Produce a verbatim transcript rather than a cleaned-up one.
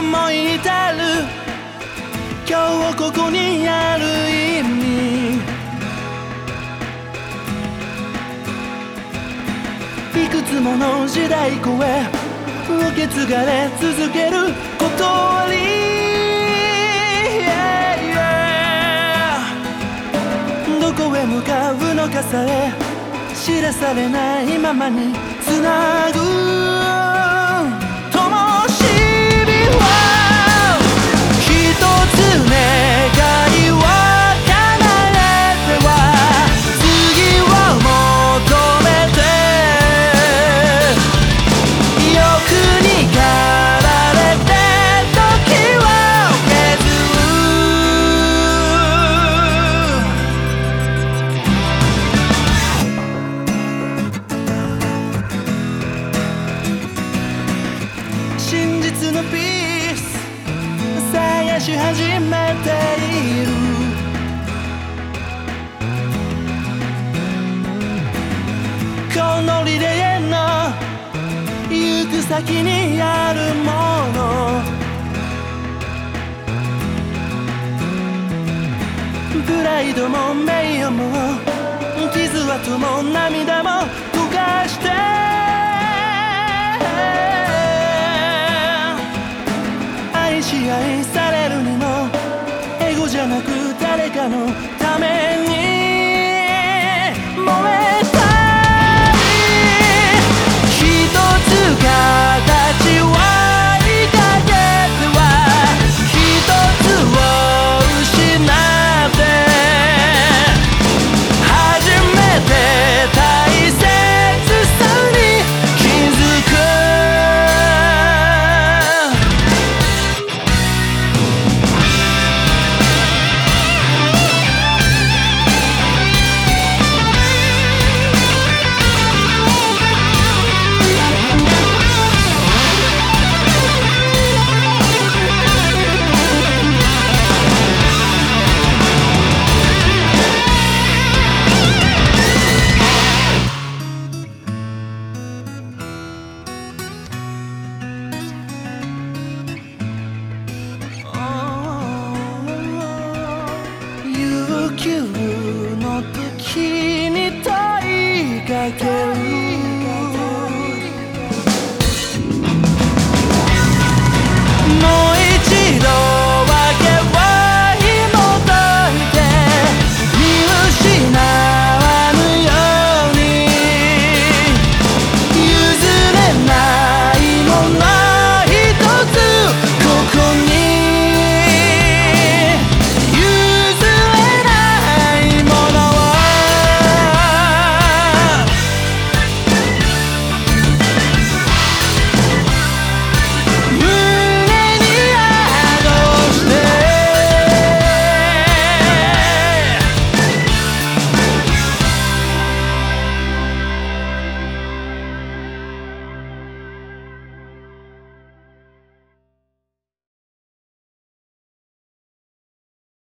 思い至る今日ここにある意味、いくつもの時代超え受け継がれ続けることに、yeah, yeah、 どこへ向かうのかさえ知らされないままにつなぐ灯火は一つ願いを叶えては次を求めて欲に駆られて時を真実のピース探し始めている、このリレーの行く先にあるもの、プライドも名誉も傷跡も涙も溶かして愛し愛されるにもエゴじゃなく誰かの